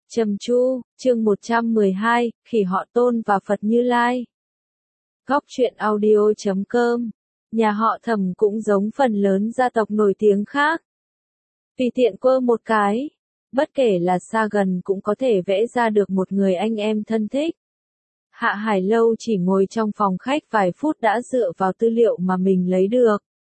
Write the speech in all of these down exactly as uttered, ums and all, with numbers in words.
Trầm Chu, chương một trăm mười hai, Khỉ họ Tôn và Phật Như Lai. Góc truyện audio chấm com. Nhà họ Thẩm cũng giống phần lớn gia tộc nổi tiếng khác. Tùy tiện quơ một cái, bất kể là xa gần cũng có thể vẽ ra được một người anh em thân thích. Hạ Hải Lâu chỉ ngồi trong phòng khách vài phút đã dựa vào tư liệu mà mình lấy được.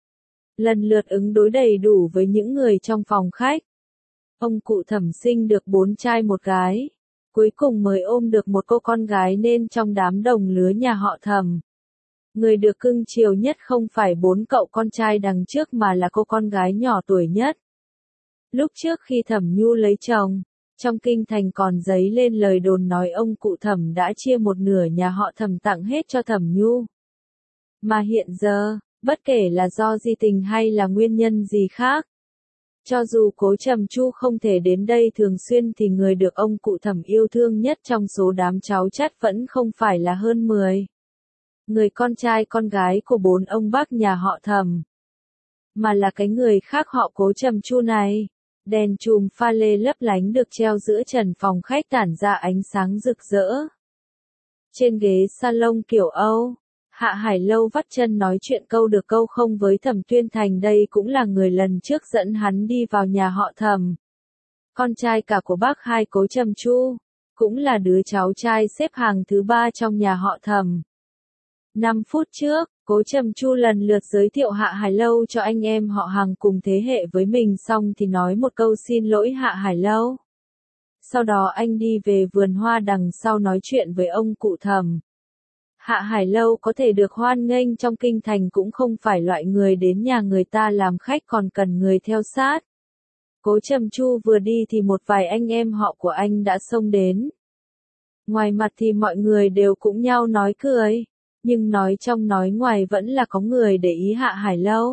Lần lượt ứng đối đầy đủ với những người trong phòng khách. Ông cụ Thẩm sinh được bốn trai một gái, cuối cùng mới ôm được một cô con gái nên trong đám đồng lứa nhà họ Thẩm, người được cưng chiều nhất không phải bốn cậu con trai đằng trước mà là cô con gái nhỏ tuổi nhất. Lúc trước khi Thẩm Nhu lấy chồng, trong kinh thành còn dấy lên lời đồn nói ông cụ Thẩm đã chia một nửa nhà họ Thẩm tặng hết cho Thẩm Nhu. Mà hiện giờ, bất kể là do di tình hay là nguyên nhân gì khác, cho dù Cố Trầm Chu không thể đến đây thường xuyên thì người được ông cụ Thẩm yêu thương nhất trong số đám cháu chắt vẫn không phải là hơn mười người con trai con gái của bốn ông bác nhà họ Thẩm, mà là cái người khác họ Cố Trầm Chu này. Đèn chùm pha lê lấp lánh được treo giữa trần phòng khách tản ra ánh sáng rực rỡ. Trên ghế salon kiểu Âu, Hạ Hải Lâu vắt chân nói chuyện câu được câu không với Thẩm Tuyên Thành, đây cũng là người lần trước dẫn hắn đi vào nhà họ Thẩm. Con trai cả của bác hai Cố Trầm Chu, cũng là đứa cháu trai xếp hàng thứ ba trong nhà họ Thẩm. Năm phút trước, Cố Trầm Chu lần lượt giới thiệu Hạ Hải Lâu cho anh em họ hàng cùng thế hệ với mình xong thì nói một câu xin lỗi Hạ Hải Lâu. Sau đó anh đi về vườn hoa đằng sau nói chuyện với ông cụ Thẩm. Hạ Hải Lâu có thể được hoan nghênh trong kinh thành cũng không phải loại người đến nhà người ta làm khách còn cần người theo sát. Cố Trầm Chu vừa đi thì một vài anh em họ của anh đã xông đến. Ngoài mặt thì mọi người đều cũng nhau nói cười, nhưng nói trong nói ngoài vẫn là có người để ý Hạ Hải Lâu.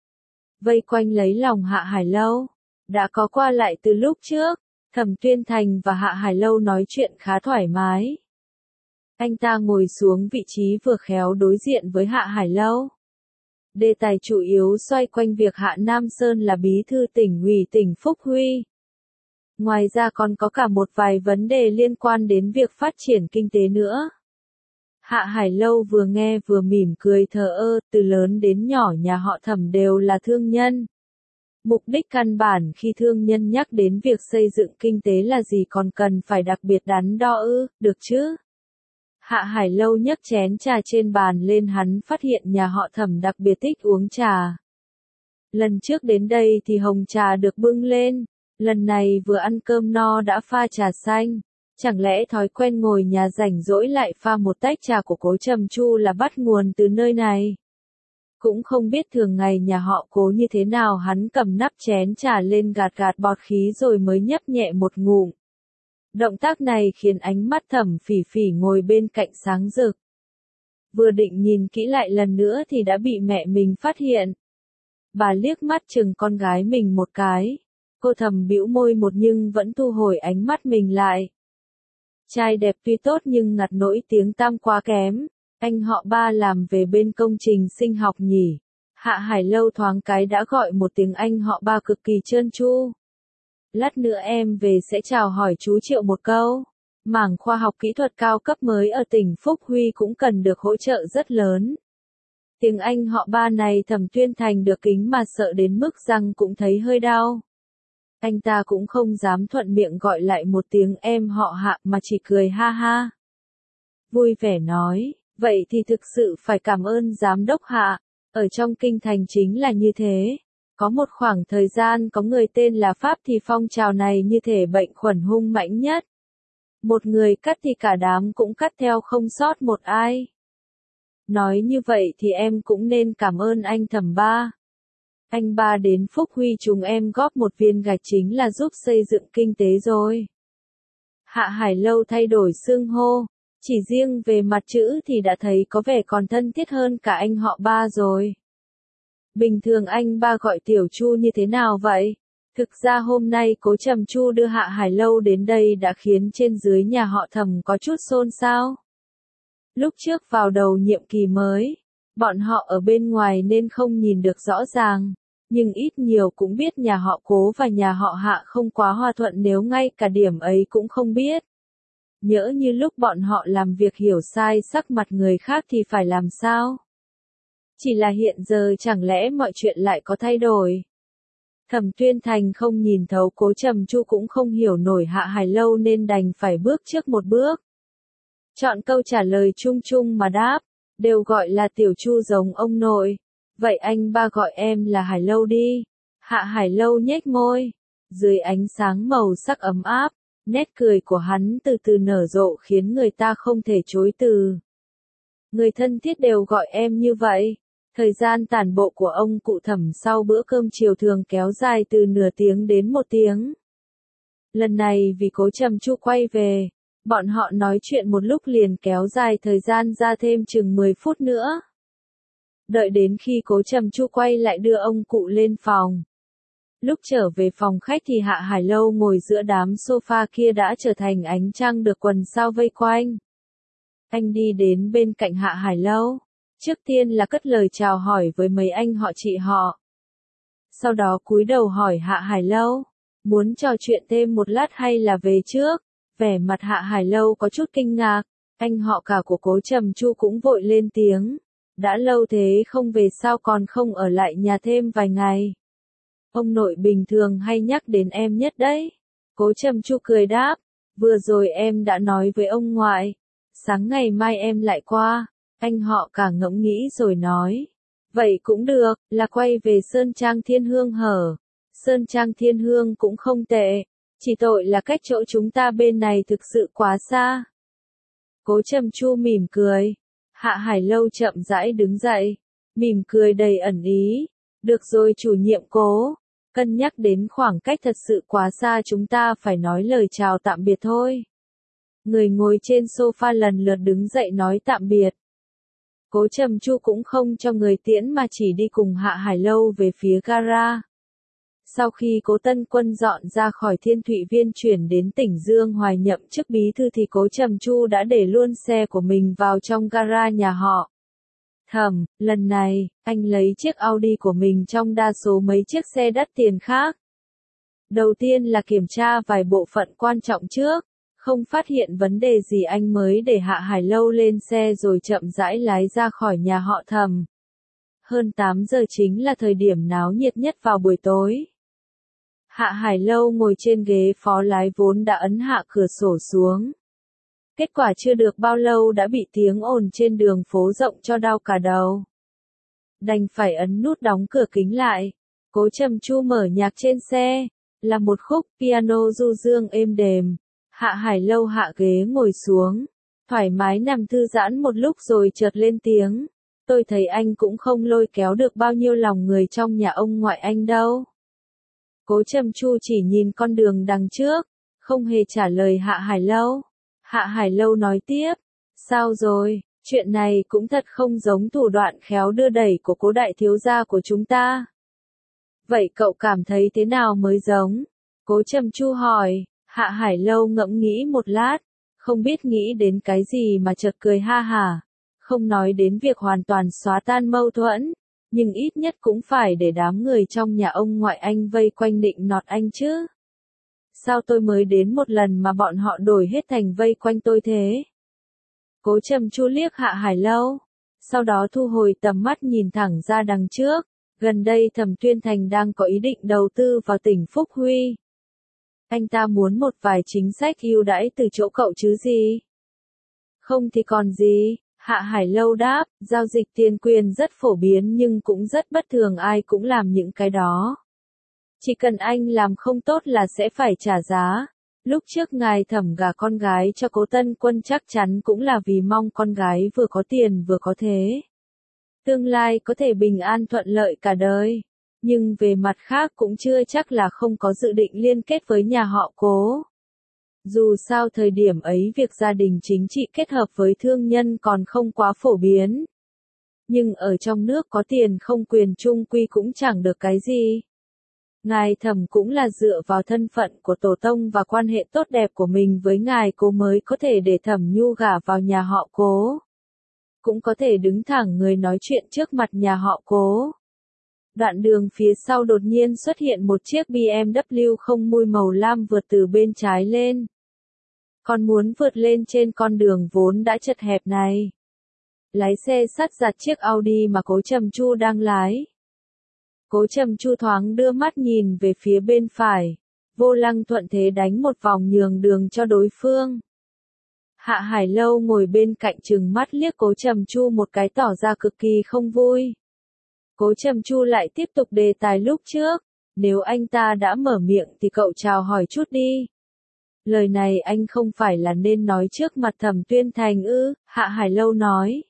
Vây quanh lấy lòng Hạ Hải Lâu, đã có qua lại từ lúc trước, Thẩm Tuyên Thành và Hạ Hải Lâu nói chuyện khá thoải mái. Anh ta ngồi xuống vị trí vừa khéo đối diện với Hạ Hải Lâu. Đề tài chủ yếu xoay quanh việc Hạ Nam Sơn là bí thư tỉnh ủy tỉnh Phúc Huy. Ngoài ra còn có cả một vài vấn đề liên quan đến việc phát triển kinh tế nữa. Hạ Hải Lâu vừa nghe vừa mỉm cười thờ ơ, từ lớn đến nhỏ nhà họ Thẩm đều là thương nhân. Mục đích căn bản khi thương nhân nhắc đến việc xây dựng kinh tế là gì còn cần phải đặc biệt đắn đo ư, được chứ? Hạ Hải Lâu nhấc chén trà trên bàn lên, hắn phát hiện nhà họ Thẩm đặc biệt thích uống trà. Lần trước đến đây thì hồng trà được bưng lên, lần này vừa ăn cơm no đã pha trà xanh. Chẳng lẽ thói quen ngồi nhà rảnh rỗi lại pha một tách trà của Cố Trầm Chu là bắt nguồn từ nơi này? Cũng không biết thường ngày nhà họ Cố như thế nào, hắn cầm nắp chén trà lên gạt gạt bọt khí rồi mới nhấp nhẹ một ngụm. Động tác này khiến ánh mắt Thẩm Phỉ Phỉ ngồi bên cạnh sáng rực. Vừa định nhìn kỹ lại lần nữa thì đã bị mẹ mình phát hiện. Bà liếc mắt chừng con gái mình một cái. Cô thầm bĩu môi một nhưng vẫn thu hồi ánh mắt mình lại. Trai đẹp tuy tốt nhưng ngặt nỗi tiếng tăm quá kém. Anh họ ba làm về bên công trình sinh học nhỉ? Hạ Hải Lâu thoáng cái đã gọi một tiếng anh họ ba cực kỳ trơn tru. Lát nữa em về sẽ chào hỏi chú Triệu một câu. Mảng khoa học kỹ thuật cao cấp mới ở tỉnh Phúc Huy cũng cần được hỗ trợ rất lớn. Tiếng anh họ ba này Thẩm Tuyên Thành được kính mà sợ đến mức răng cũng thấy hơi đau. Anh ta cũng không dám thuận miệng gọi lại một tiếng em họ Hạ mà chỉ cười ha ha. Vui vẻ nói, vậy thì thực sự phải cảm ơn giám đốc Hạ, ở trong kinh thành chính là như thế. Có một khoảng thời gian có người tên là Pháp thì phong trào này như thể bệnh khuẩn hung mãnh nhất. Một người cắt thì cả đám cũng cắt theo không sót một ai. Nói như vậy thì em cũng nên cảm ơn anh Thẩm ba. Anh ba đến Phúc Huy chúng em góp một viên gạch chính là giúp xây dựng kinh tế rồi. Hạ Hải Lâu thay đổi xưng hô, chỉ riêng về mặt chữ thì đã thấy có vẻ còn thân thiết hơn cả anh họ ba rồi. Bình thường anh ba gọi Tiểu Chu như thế nào vậy? Thực ra hôm nay Cố Trầm Chu đưa Hạ Hải Lâu đến đây đã khiến trên dưới nhà họ Thẩm có chút xôn xao. Lúc trước vào đầu nhiệm kỳ mới, bọn họ ở bên ngoài nên không nhìn được rõ ràng, nhưng ít nhiều cũng biết nhà họ Cố và nhà họ Hạ không quá hòa thuận nếu ngay cả điểm ấy cũng không biết. Nhỡ như lúc bọn họ làm việc hiểu sai sắc mặt người khác thì phải làm sao? Chỉ là hiện giờ chẳng lẽ mọi chuyện lại có thay đổi? Thẩm Tuyên Thành không nhìn thấu Cố Trầm Chu cũng không hiểu nổi Hạ Hải Lâu nên đành phải bước trước một bước. Chọn câu trả lời chung chung mà đáp, đều gọi là Tiểu Chu giống ông nội. Vậy anh ba gọi em là Hải Lâu đi. Hạ Hải Lâu nhếch môi. Dưới ánh sáng màu sắc ấm áp, nét cười của hắn từ từ nở rộ khiến người ta không thể chối từ. Người thân thiết đều gọi em như vậy. Thời gian tản bộ của ông cụ Thẩm sau bữa cơm chiều thường kéo dài từ nửa tiếng đến một tiếng. Lần này vì Cố Trầm Chu quay về, bọn họ nói chuyện một lúc liền kéo dài thời gian ra thêm chừng mười phút nữa. Đợi đến khi Cố Trầm Chu quay lại đưa ông cụ lên phòng. Lúc trở về phòng khách thì Hạ Hải Lâu ngồi giữa đám sofa kia đã trở thành ánh trăng được quần sao vây quanh. Anh đi đến bên cạnh Hạ Hải Lâu. Trước tiên là cất lời chào hỏi với mấy anh họ chị họ. Sau đó cúi đầu hỏi Hạ Hải Lâu, muốn trò chuyện thêm một lát hay là về trước? Vẻ mặt Hạ Hải Lâu có chút kinh ngạc, anh họ cả của Cố Trầm Chu cũng vội lên tiếng. Đã lâu thế không về sao còn không ở lại nhà thêm vài ngày? Ông nội bình thường hay nhắc đến em nhất đấy. Cố Trầm Chu cười đáp, vừa rồi em đã nói với ông ngoại. Sáng ngày mai em lại qua. Anh họ cả ngẫm nghĩ rồi nói. Vậy cũng được, là quay về Sơn Trang Thiên Hương hở. Sơn Trang Thiên Hương cũng không tệ. Chỉ tội là cách chỗ chúng ta bên này thực sự quá xa. Cố Trầm Chu mỉm cười. Hạ Hải Lâu chậm rãi đứng dậy. Mỉm cười đầy ẩn ý. Được rồi chủ nhiệm Cố. Cân nhắc đến khoảng cách thật sự quá xa chúng ta phải nói lời chào tạm biệt thôi. Người ngồi trên sofa lần lượt đứng dậy nói tạm biệt. Cố Trầm Chu cũng không cho người tiễn mà chỉ đi cùng Hạ Hải Lâu về phía gara. Sau khi Cố Tân Quân dọn ra khỏi Thiên Thụy Viên chuyển đến tỉnh Dương Hoài nhậm chức bí thư thì Cố Trầm Chu đã để luôn xe của mình vào trong gara nhà họ. Thẩm, lần này, anh lấy chiếc Audi của mình trong đa số mấy chiếc xe đắt tiền khác. Đầu tiên là kiểm tra vài bộ phận quan trọng trước. Không phát hiện vấn đề gì anh mới để Hạ Hải Lâu lên xe rồi chậm rãi lái ra khỏi nhà họ Thẩm. Hơn tám giờ chính là thời điểm náo nhiệt nhất vào buổi tối. Hạ Hải Lâu ngồi trên ghế phó lái vốn đã ấn hạ cửa sổ xuống. Kết quả chưa được bao lâu đã bị tiếng ồn trên đường phố rộng cho đau cả đầu. Đành phải ấn nút đóng cửa kính lại. Cố Trầm Chu mở nhạc trên xe, là một khúc piano du dương êm đềm. Hạ Hải Lâu hạ ghế ngồi xuống, thoải mái nằm thư giãn một lúc rồi chợt lên tiếng. Tôi thấy anh cũng không lôi kéo được bao nhiêu lòng người trong nhà ông ngoại anh đâu. Cố Trầm Chu chỉ nhìn con đường đằng trước, không hề trả lời Hạ Hải Lâu. Hạ Hải Lâu nói tiếp, sao rồi, chuyện này cũng thật không giống thủ đoạn khéo đưa đẩy của Cố đại thiếu gia của chúng ta. Vậy cậu cảm thấy thế nào mới giống? Cố Trầm Chu hỏi. Hạ Hải Lâu ngẫm nghĩ một lát, không biết nghĩ đến cái gì mà chợt cười ha hả. Không nói đến việc hoàn toàn xóa tan mâu thuẫn, nhưng ít nhất cũng phải để đám người trong nhà ông ngoại anh vây quanh định nọt anh chứ. Sao tôi mới đến một lần mà bọn họ đổi hết thành vây quanh tôi thế? Cố Trầm Chu liếc Hạ Hải Lâu, sau đó thu hồi tầm mắt nhìn thẳng ra đằng trước. Gần đây Thẩm Tuyên Thành đang có ý định đầu tư vào tỉnh Phúc Huy. Anh ta muốn một vài chính sách ưu đãi từ chỗ cậu chứ gì? Không thì còn gì, Hạ Hải Lâu đáp, giao dịch tiền quyền rất phổ biến nhưng cũng rất bất thường ai cũng làm những cái đó. Chỉ cần anh làm không tốt là sẽ phải trả giá. Lúc trước ngài Thẩm gả con gái cho Cố Tân Quân chắc chắn cũng là vì mong con gái vừa có tiền vừa có thế. Tương lai có thể bình an thuận lợi cả đời. Nhưng về mặt khác cũng chưa chắc là không có dự định liên kết với nhà họ Cố. Dù sao thời điểm ấy việc gia đình chính trị kết hợp với thương nhân còn không quá phổ biến. Nhưng ở trong nước có tiền không quyền chung quy cũng chẳng được cái gì. Ngài Thẩm cũng là dựa vào thân phận của tổ tông và quan hệ tốt đẹp của mình với ngài Cố mới có thể để Thẩm Nhu gả vào nhà họ Cố. Cũng có thể đứng thẳng người nói chuyện trước mặt nhà họ Cố. Đoạn đường phía sau đột nhiên xuất hiện một chiếc bê em vê không mui màu lam vượt từ bên trái lên. Còn muốn vượt lên trên con đường vốn đã chật hẹp này. Lái xe sát giặt chiếc Audi mà Cố Trầm Chu đang lái. Cố Trầm Chu thoáng đưa mắt nhìn về phía bên phải, vô lăng thuận thế đánh một vòng nhường đường cho đối phương. Hạ Hải Lâu ngồi bên cạnh trừng mắt liếc Cố Trầm Chu một cái tỏ ra cực kỳ không vui. Cố Trầm Chu lại tiếp tục đề tài lúc trước, nếu anh ta đã mở miệng thì cậu chào hỏi chút đi. Lời này anh không phải là nên nói trước mặt Thẩm Tuyên Thành ư, Hạ Hải Lâu nói.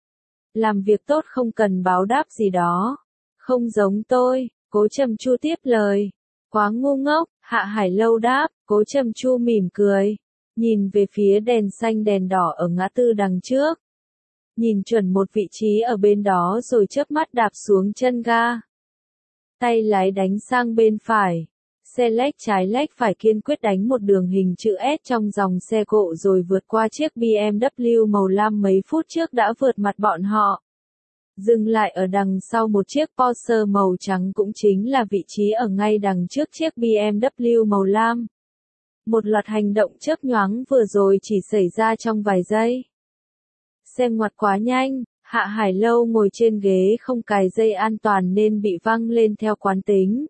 Làm việc tốt không cần báo đáp gì đó. Không giống tôi, Cố Trầm Chu tiếp lời. Quá ngu ngốc, Hạ Hải Lâu đáp, Cố Trầm Chu mỉm cười. Nhìn về phía đèn xanh đèn đỏ ở ngã tư đằng trước. Nhìn chuẩn một vị trí ở bên đó rồi chớp mắt đạp xuống chân ga. Tay lái đánh sang bên phải. Xe lách trái lách phải kiên quyết đánh một đường hình chữ S trong dòng xe cộ rồi vượt qua chiếc bê em vê màu lam mấy phút trước đã vượt mặt bọn họ. Dừng lại ở đằng sau một chiếc Porsche màu trắng cũng chính là vị trí ở ngay đằng trước chiếc bê em vê màu lam. Một loạt hành động chớp nhoáng vừa rồi chỉ xảy ra trong vài giây. Xe ngoặt quá nhanh, Hạ Hải Lâu ngồi trên ghế không cài dây an toàn nên bị văng lên theo quán tính.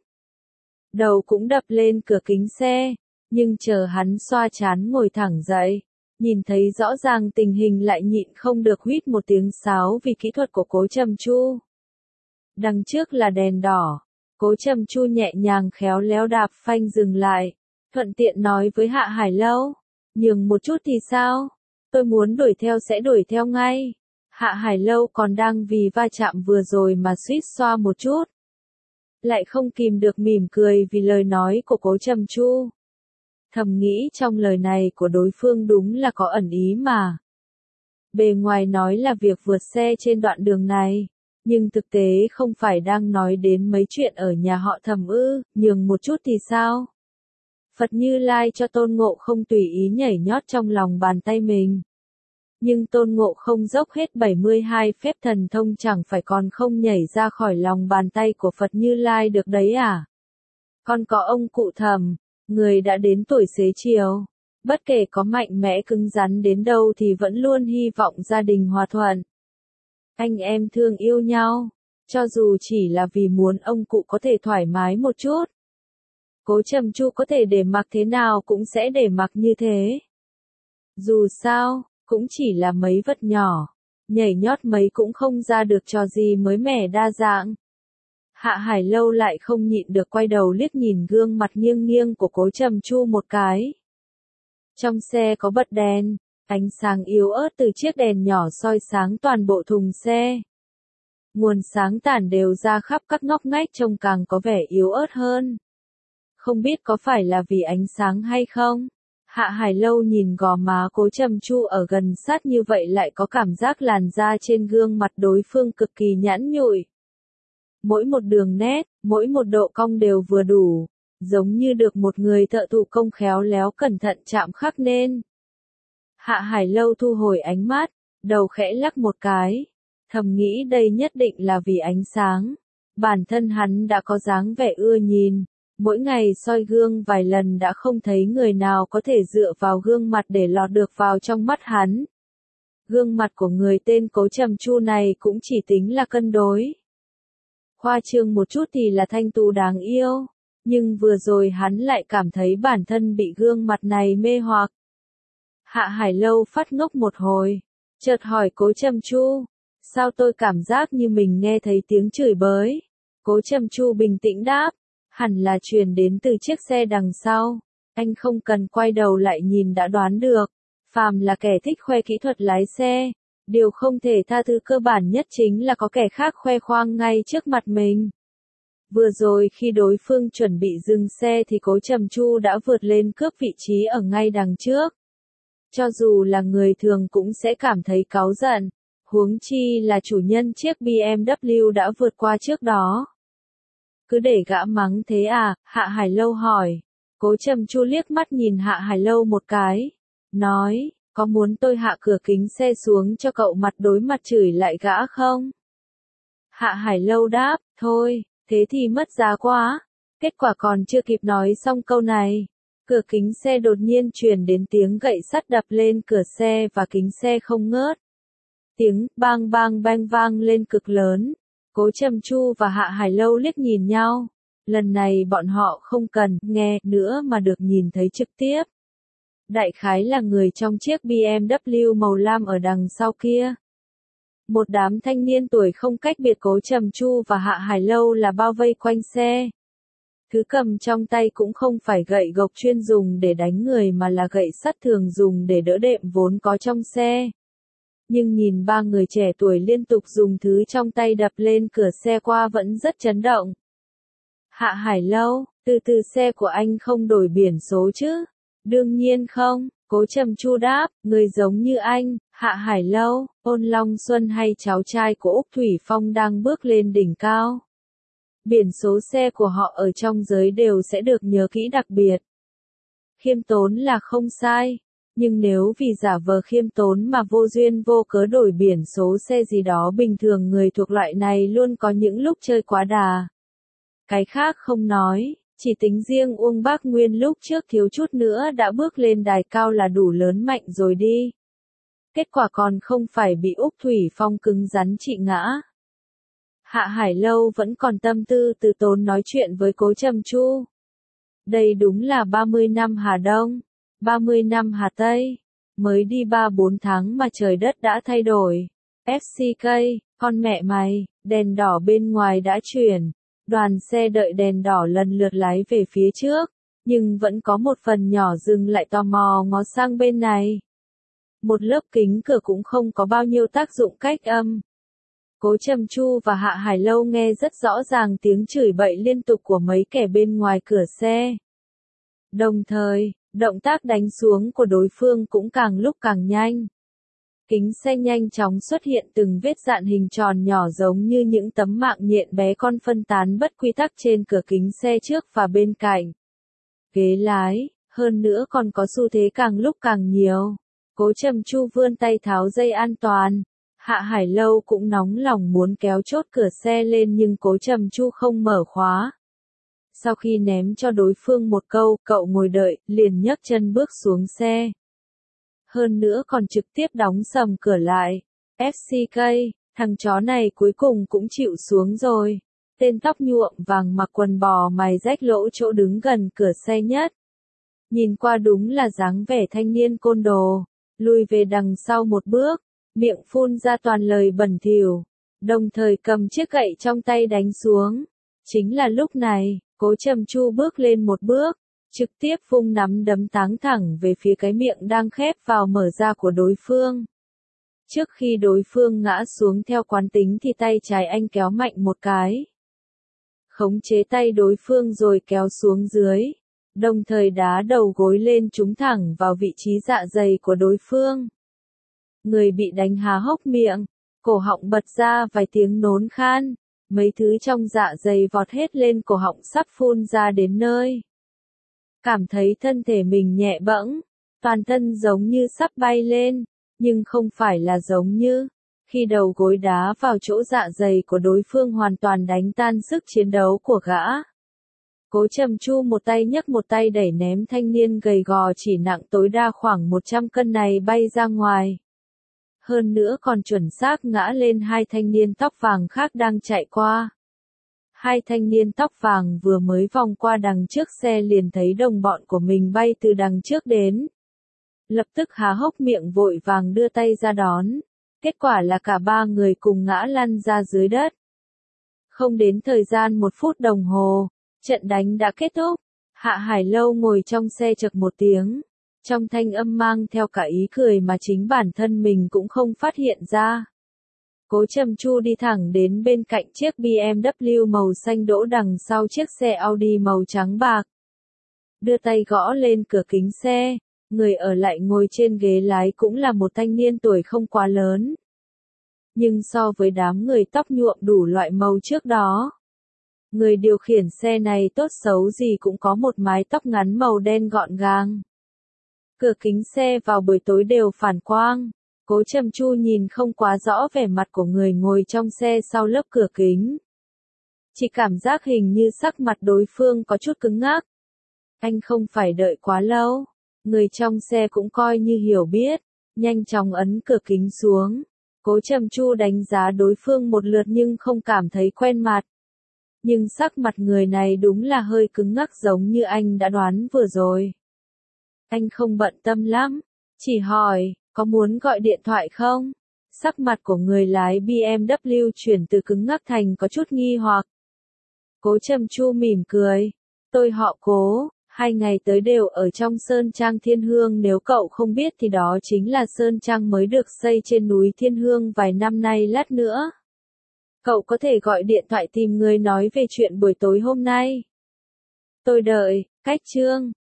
Đầu cũng đập lên cửa kính xe, nhưng chờ hắn xoa trán ngồi thẳng dậy, nhìn thấy rõ ràng tình hình lại nhịn không được huýt một tiếng sáo vì kỹ thuật của Cố Trầm Chu. Đằng trước là đèn đỏ, Cố Trầm Chu nhẹ nhàng khéo léo đạp phanh dừng lại, thuận tiện nói với Hạ Hải Lâu, nhường một chút thì sao? Tôi muốn đuổi theo sẽ đuổi theo ngay. Hạ Hải Lâu còn đang vì va chạm vừa rồi mà suýt xoa một chút. Lại không kìm được mỉm cười vì lời nói của Cố Trầm Chu. Thầm nghĩ trong lời này của đối phương đúng là có ẩn ý mà. Bề ngoài nói là việc vượt xe trên đoạn đường này, nhưng thực tế không phải đang nói đến mấy chuyện ở nhà họ Thẩm ư, nhường một chút thì sao? Phật Như Lai cho Tôn Ngộ Không tùy ý nhảy nhót trong lòng bàn tay mình. Nhưng Tôn Ngộ Không dốc hết bảy mươi hai phép thần thông chẳng phải còn không nhảy ra khỏi lòng bàn tay của Phật Như Lai được đấy à? Còn có ông cụ Thẩm, người đã đến tuổi xế chiều, bất kể có mạnh mẽ cứng rắn đến đâu thì vẫn luôn hy vọng gia đình hòa thuận. Anh em thương yêu nhau, cho dù chỉ là vì muốn ông cụ có thể thoải mái một chút. Cố Trầm Chu có thể để mặc thế nào cũng sẽ để mặc như thế. Dù sao, cũng chỉ là mấy vật nhỏ, nhảy nhót mấy cũng không ra được trò gì mới mẻ đa dạng. Hạ Hải Lâu lại không nhịn được quay đầu liếc nhìn gương mặt nghiêng nghiêng của Cố Trầm Chu một cái. Trong xe có bật đèn, ánh sáng yếu ớt từ chiếc đèn nhỏ soi sáng toàn bộ thùng xe. Nguồn sáng tản đều ra khắp các ngóc ngách trông càng có vẻ yếu ớt hơn. Không biết có phải là vì ánh sáng hay không? Hạ Hải Lâu nhìn gò má Cố Trầm Chu ở gần sát như vậy lại có cảm giác làn da trên gương mặt đối phương cực kỳ nhẵn nhụi. Mỗi một đường nét, mỗi một độ cong đều vừa đủ, giống như được một người thợ thủ công khéo léo cẩn thận chạm khắc nên. Hạ Hải Lâu thu hồi ánh mắt, đầu khẽ lắc một cái, thầm nghĩ đây nhất định là vì ánh sáng. Bản thân hắn đã có dáng vẻ ưa nhìn, mỗi ngày soi gương vài lần đã không thấy người nào có thể dựa vào gương mặt để lọt được vào trong mắt hắn. Gương mặt của người tên Cố Trầm Chu này cũng chỉ tính là cân đối. Khoa trương một chút thì là thanh tú đáng yêu, nhưng vừa rồi hắn lại cảm thấy bản thân bị gương mặt này mê hoặc. Hạ Hải Lâu phát ngốc một hồi, chợt hỏi Cố Trầm Chu, sao tôi cảm giác như mình nghe thấy tiếng chửi bới? Cố Trầm Chu bình tĩnh đáp, hẳn là truyền đến từ chiếc xe đằng sau, anh không cần quay đầu lại nhìn đã đoán được, phàm là kẻ thích khoe kỹ thuật lái xe. Điều không thể tha thứ cơ bản nhất chính là có kẻ khác khoe khoang ngay trước mặt mình. Vừa rồi khi đối phương chuẩn bị dừng xe thì Cố Trầm Chu đã vượt lên cướp vị trí ở ngay đằng trước. Cho dù là người thường cũng sẽ cảm thấy cáu giận, huống chi là chủ nhân chiếc bê em vê đã vượt qua trước đó. Cứ để gã mắng thế à? Hạ Hải Lâu hỏi. Cố Trầm Chu liếc mắt nhìn Hạ Hải Lâu một cái, nói, có muốn tôi hạ cửa kính xe xuống cho cậu mặt đối mặt chửi lại gã không? Hạ Hải Lâu đáp, thôi, Thế thì mất giá quá. Kết quả còn chưa kịp nói xong câu này, cửa kính xe đột nhiên truyền đến tiếng gậy sắt đập lên cửa xe và kính xe không ngớt. Tiếng bang bang bang vang lên cực lớn. Cố Trầm Chu và Hạ Hải Lâu liếc nhìn nhau. Lần này bọn họ không cần nghe nữa mà được nhìn thấy trực tiếp. Đại khái là người trong chiếc bê em vê màu lam ở đằng sau kia. Một đám thanh niên tuổi không cách biệt Cố Trầm Chu và Hạ Hải Lâu là bao vây quanh xe. Thứ cầm trong tay cũng không phải gậy gộc chuyên dùng để đánh người mà là gậy sắt thường dùng để đỡ đệm vốn có trong xe. Nhưng nhìn ba người trẻ tuổi liên tục dùng thứ trong tay đập lên cửa xe qua vẫn rất chấn động. Hạ Hải Lâu, từ từ xe của anh không đổi biển số chứ? Đương nhiên không, Cố Trầm Chu đáp, người giống như anh, Hạ Hải Lâu, Ôn Long Xuân hay cháu trai của Úc Thủy Phong đang bước lên đỉnh cao. Biển số xe của họ ở trong giới đều sẽ được nhớ kỹ đặc biệt. Khiêm tốn là không sai, nhưng nếu vì giả vờ khiêm tốn mà vô duyên vô cớ đổi biển số xe gì đó bình thường người thuộc loại này luôn có những lúc chơi quá đà. Cái khác không nói, chỉ tính riêng Uông Bác Nguyên lúc trước thiếu chút nữa đã bước lên đài cao là đủ lớn mạnh rồi đi. Kết quả còn không phải bị Úc Thủy Phong cứng rắn trị ngã. Hạ Hải Lâu vẫn còn tâm tư từ tốn nói chuyện với Cố Trầm Chu. Đây đúng là ba mươi năm Hà Đông, ba mươi năm Hà Tây, mới đi ba bốn tháng mà trời đất đã thay đổi. ép xê ca, con mẹ mày, đèn đỏ bên ngoài đã chuyển, đoàn xe đợi đèn đỏ lần lượt lái về phía trước, nhưng vẫn có một phần nhỏ dừng lại tò mò ngó sang bên này. Một lớp kính cửa cũng không có bao nhiêu tác dụng cách âm. Cố Trầm Chu và Hạ Hải Lâu nghe rất rõ ràng tiếng chửi bậy liên tục của mấy kẻ bên ngoài cửa xe. Đồng thời, động tác đánh xuống của đối phương cũng càng lúc càng nhanh. Kính xe nhanh chóng xuất hiện từng vết dạn hình tròn nhỏ giống như những tấm mạng nhện bé con phân tán bất quy tắc trên cửa kính xe trước và bên cạnh. Ghế lái, hơn nữa còn có xu thế càng lúc càng nhiều. Cố Trầm Chu vươn tay tháo dây an toàn. Hạ Hải Lâu cũng nóng lòng muốn kéo chốt cửa xe lên nhưng Cố Trầm Chu không mở khóa. Sau khi ném cho đối phương một câu, cậu ngồi đợi, liền nhấc chân bước xuống xe. Hơn nữa còn trực tiếp đóng sầm cửa lại. ép xê ca, thằng chó này cuối cùng cũng chịu xuống rồi. Tên tóc nhuộm vàng mặc quần bò mày rách lỗ chỗ đứng gần cửa xe nhất. Nhìn qua đúng là dáng vẻ thanh niên côn đồ. Lùi về đằng sau một bước, miệng phun ra toàn lời bẩn thỉu, đồng thời cầm chiếc gậy trong tay đánh xuống. Chính là lúc này, Cố Trầm Chu bước lên một bước, trực tiếp vung nắm đấm táng thẳng về phía cái miệng đang khép vào mở ra của đối phương. Trước khi đối phương ngã xuống theo quán tính thì tay trái anh kéo mạnh một cái. Khống chế tay đối phương rồi kéo xuống dưới, đồng thời đá đầu gối lên trúng thẳng vào vị trí dạ dày của đối phương. Người bị đánh há hốc miệng, cổ họng bật ra vài tiếng nôn khan, mấy thứ trong dạ dày vọt hết lên cổ họng sắp phun ra đến nơi. Cảm thấy thân thể mình nhẹ bẫng, toàn thân giống như sắp bay lên, nhưng không phải là giống như, khi đầu gối đá vào chỗ dạ dày của đối phương hoàn toàn đánh tan sức chiến đấu của gã. Cố Trầm Chu một tay nhấc một tay đẩy ném thanh niên gầy gò chỉ nặng tối đa khoảng một trăm cân này bay ra ngoài. Hơn nữa còn chuẩn xác ngã lên hai thanh niên tóc vàng khác đang chạy qua. Hai thanh niên tóc vàng vừa mới vòng qua đằng trước xe liền thấy đồng bọn của mình bay từ đằng trước đến. Lập tức há hốc miệng vội vàng đưa tay ra đón. Kết quả là cả ba người cùng ngã lăn ra dưới đất. Không đến thời gian một phút đồng hồ, trận đánh đã kết thúc. Hạ Hải Lâu ngồi trong xe chậc một tiếng. Trong thanh âm mang theo cả ý cười mà chính bản thân mình cũng không phát hiện ra. Cố Trầm Chu đi thẳng đến bên cạnh chiếc bê em vê màu xanh đỗ đằng sau chiếc xe Audi màu trắng bạc. Đưa tay gõ lên cửa kính xe, người ở lại ngồi trên ghế lái cũng là một thanh niên tuổi không quá lớn. Nhưng so với đám người tóc nhuộm đủ loại màu trước đó, người điều khiển xe này tốt xấu gì cũng có một mái tóc ngắn màu đen gọn gàng. Cửa kính xe vào buổi tối đều phản quang. Cố Trầm Chu nhìn không quá rõ vẻ mặt của người ngồi trong xe sau lớp cửa kính. Chỉ cảm giác hình như sắc mặt đối phương có chút cứng ngắc. Anh không phải đợi quá lâu. Người trong xe cũng coi như hiểu biết, nhanh chóng ấn cửa kính xuống. Cố Trầm Chu đánh giá đối phương một lượt nhưng không cảm thấy quen mặt. Nhưng sắc mặt người này đúng là hơi cứng ngắc giống như anh đã đoán vừa rồi. Anh không bận tâm lắm, chỉ hỏi, có muốn gọi điện thoại không? Sắc mặt của người lái bê em vê chuyển từ cứng ngắc thành có chút nghi hoặc. Cố Trầm Chu mỉm cười, tôi họ Cố, hai ngày tới đều ở trong Sơn Trang Thiên Hương, nếu cậu không biết thì đó chính là Sơn Trang mới được xây trên núi Thiên Hương vài năm nay. Lát nữa cậu có thể gọi điện thoại tìm người nói về chuyện buổi tối hôm nay. Tôi đợi. Cách chương